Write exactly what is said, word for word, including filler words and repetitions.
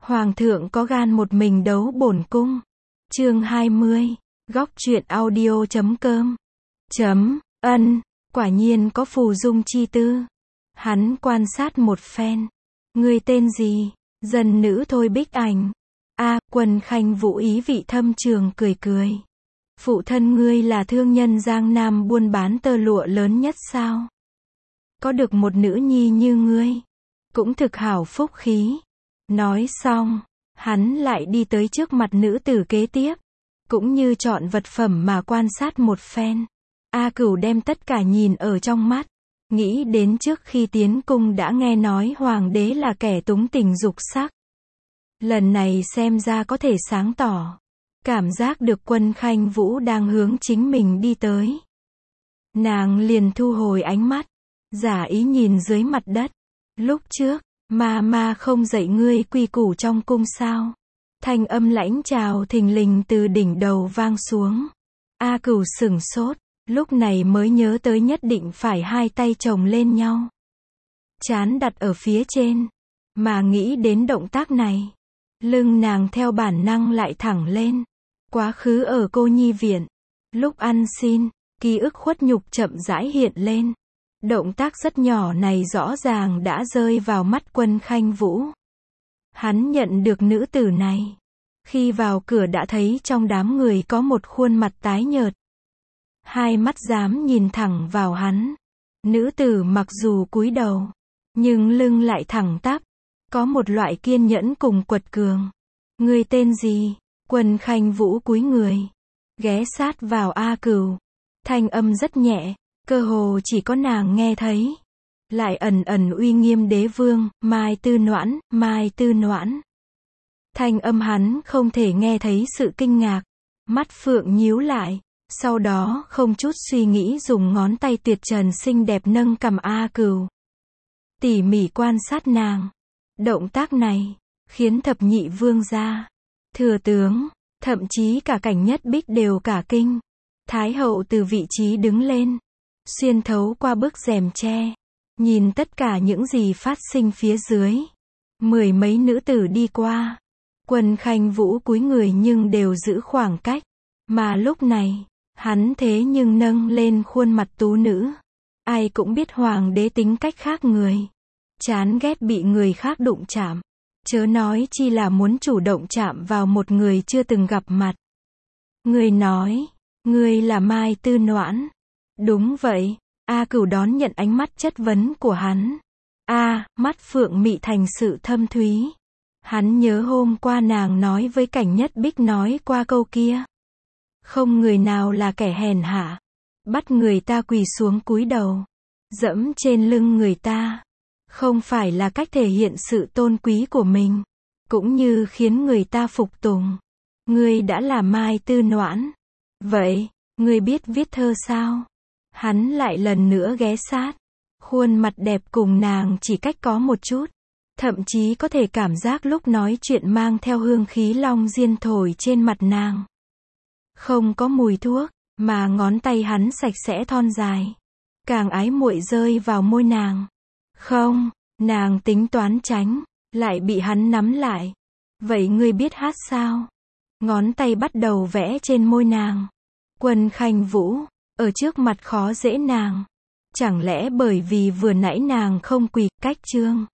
Hoàng thượng có gan một mình đấu bổn cung. Chương hai mươi. Góc truyện audio chấm com. Chấm, ân, quả nhiên có phù dung chi tư. Hắn quan sát một phen. Ngươi tên gì? Dân nữ thôi Bích Ảnh. A, Quân Khanh Vũ ý vị thâm trường cười cười. Phụ thân ngươi là thương nhân Giang Nam buôn bán tơ lụa lớn nhất sao? Có được một nữ nhi như ngươi, cũng thực hảo phúc khí. Nói xong, hắn lại đi tới trước mặt nữ tử kế tiếp, cũng như chọn vật phẩm mà quan sát một phen. A Cửu đem tất cả nhìn ở trong mắt, nghĩ đến trước khi tiến cung đã nghe nói hoàng đế là kẻ túng tình dục sắc. Lần này xem ra có thể sáng tỏ. Cảm giác được Quân Khanh Vũ đang hướng chính mình đi tới. Nàng liền thu hồi ánh mắt, giả ý nhìn dưới mặt đất. Lúc trước, ma ma không dạy ngươi quy củ trong cung sao? Thanh âm lãnh trào thình lình từ đỉnh đầu vang xuống. A Cửu sửng sốt, lúc này mới nhớ tới nhất định phải hai tay chồng lên nhau, trán đặt ở phía trên, mà nghĩ đến động tác này, lưng nàng theo bản năng lại thẳng lên. Quá khứ ở cô nhi viện, lúc ăn xin, ký ức khuất nhục chậm rãi hiện lên. Động tác rất nhỏ này rõ ràng đã rơi vào mắt Quân Khanh Vũ. Hắn nhận được nữ tử này. Khi vào cửa đã thấy trong đám người có một khuôn mặt tái nhợt. Hai mắt dám nhìn thẳng vào hắn. Nữ tử mặc dù cúi đầu, nhưng lưng lại thẳng tắp. Có một loại kiên nhẫn cùng quật cường. Ngươi tên gì? Quân Khanh Vũ cúi người, ghé sát vào A Cửu. Thanh âm rất nhẹ, cơ hồ chỉ có nàng nghe thấy. Lại ẩn ẩn uy nghiêm đế vương, Mai Tư Noãn, Mai Tư Noãn. Thanh âm hắn không thể nghe thấy sự kinh ngạc. Mắt phượng nhíu lại, sau đó không chút suy nghĩ dùng ngón tay tuyệt trần xinh đẹp nâng cằm A Cửu. Tỉ mỉ quan sát nàng. Động tác này, khiến thập nhị vương gia, thừa tướng, thậm chí cả Cảnh Nhất Bích đều cả kinh. Thái hậu từ vị trí đứng lên, xuyên thấu qua bức rèm tre, nhìn tất cả những gì phát sinh phía dưới. Mười mấy nữ tử đi qua. Quân Khanh Vũ cúi người nhưng đều giữ khoảng cách. Mà lúc này, hắn thế nhưng nâng lên khuôn mặt tú nữ. Ai cũng biết hoàng đế tính cách khác người. Chán ghét bị người khác đụng chạm. Chớ nói chi là muốn chủ động chạm vào một người chưa từng gặp mặt. Người nói, ngươi là Mai Tư Noãn. Đúng vậy. A Cửu đón nhận ánh mắt chất vấn của hắn. A, mắt phượng mị thành sự thâm thúy. Hắn nhớ hôm qua nàng nói với Cảnh Nhất Bích nói qua câu kia. Không người nào là kẻ hèn hạ, bắt người ta quỳ xuống cúi đầu, dẫm trên lưng người ta. Không phải là cách thể hiện sự tôn quý của mình, cũng như khiến người ta phục tùng. Ngươi đã là Mai Tư Noãn. Vậy, ngươi biết viết thơ sao? Hắn lại lần nữa ghé sát. Khuôn mặt đẹp cùng nàng chỉ cách có một chút. Thậm chí có thể cảm giác lúc nói chuyện mang theo hương khí long diên thổi trên mặt nàng. Không có mùi thuốc, mà ngón tay hắn sạch sẽ thon dài. Càng ái muội rơi vào môi nàng. Không, nàng tính toán tránh, lại bị hắn nắm lại. Vậy ngươi biết hát sao? Ngón tay bắt đầu vẽ trên môi nàng. Quân Khanh Vũ, ở trước mặt khó dễ nàng. Chẳng lẽ bởi vì vừa nãy nàng không quỳ, cách chương.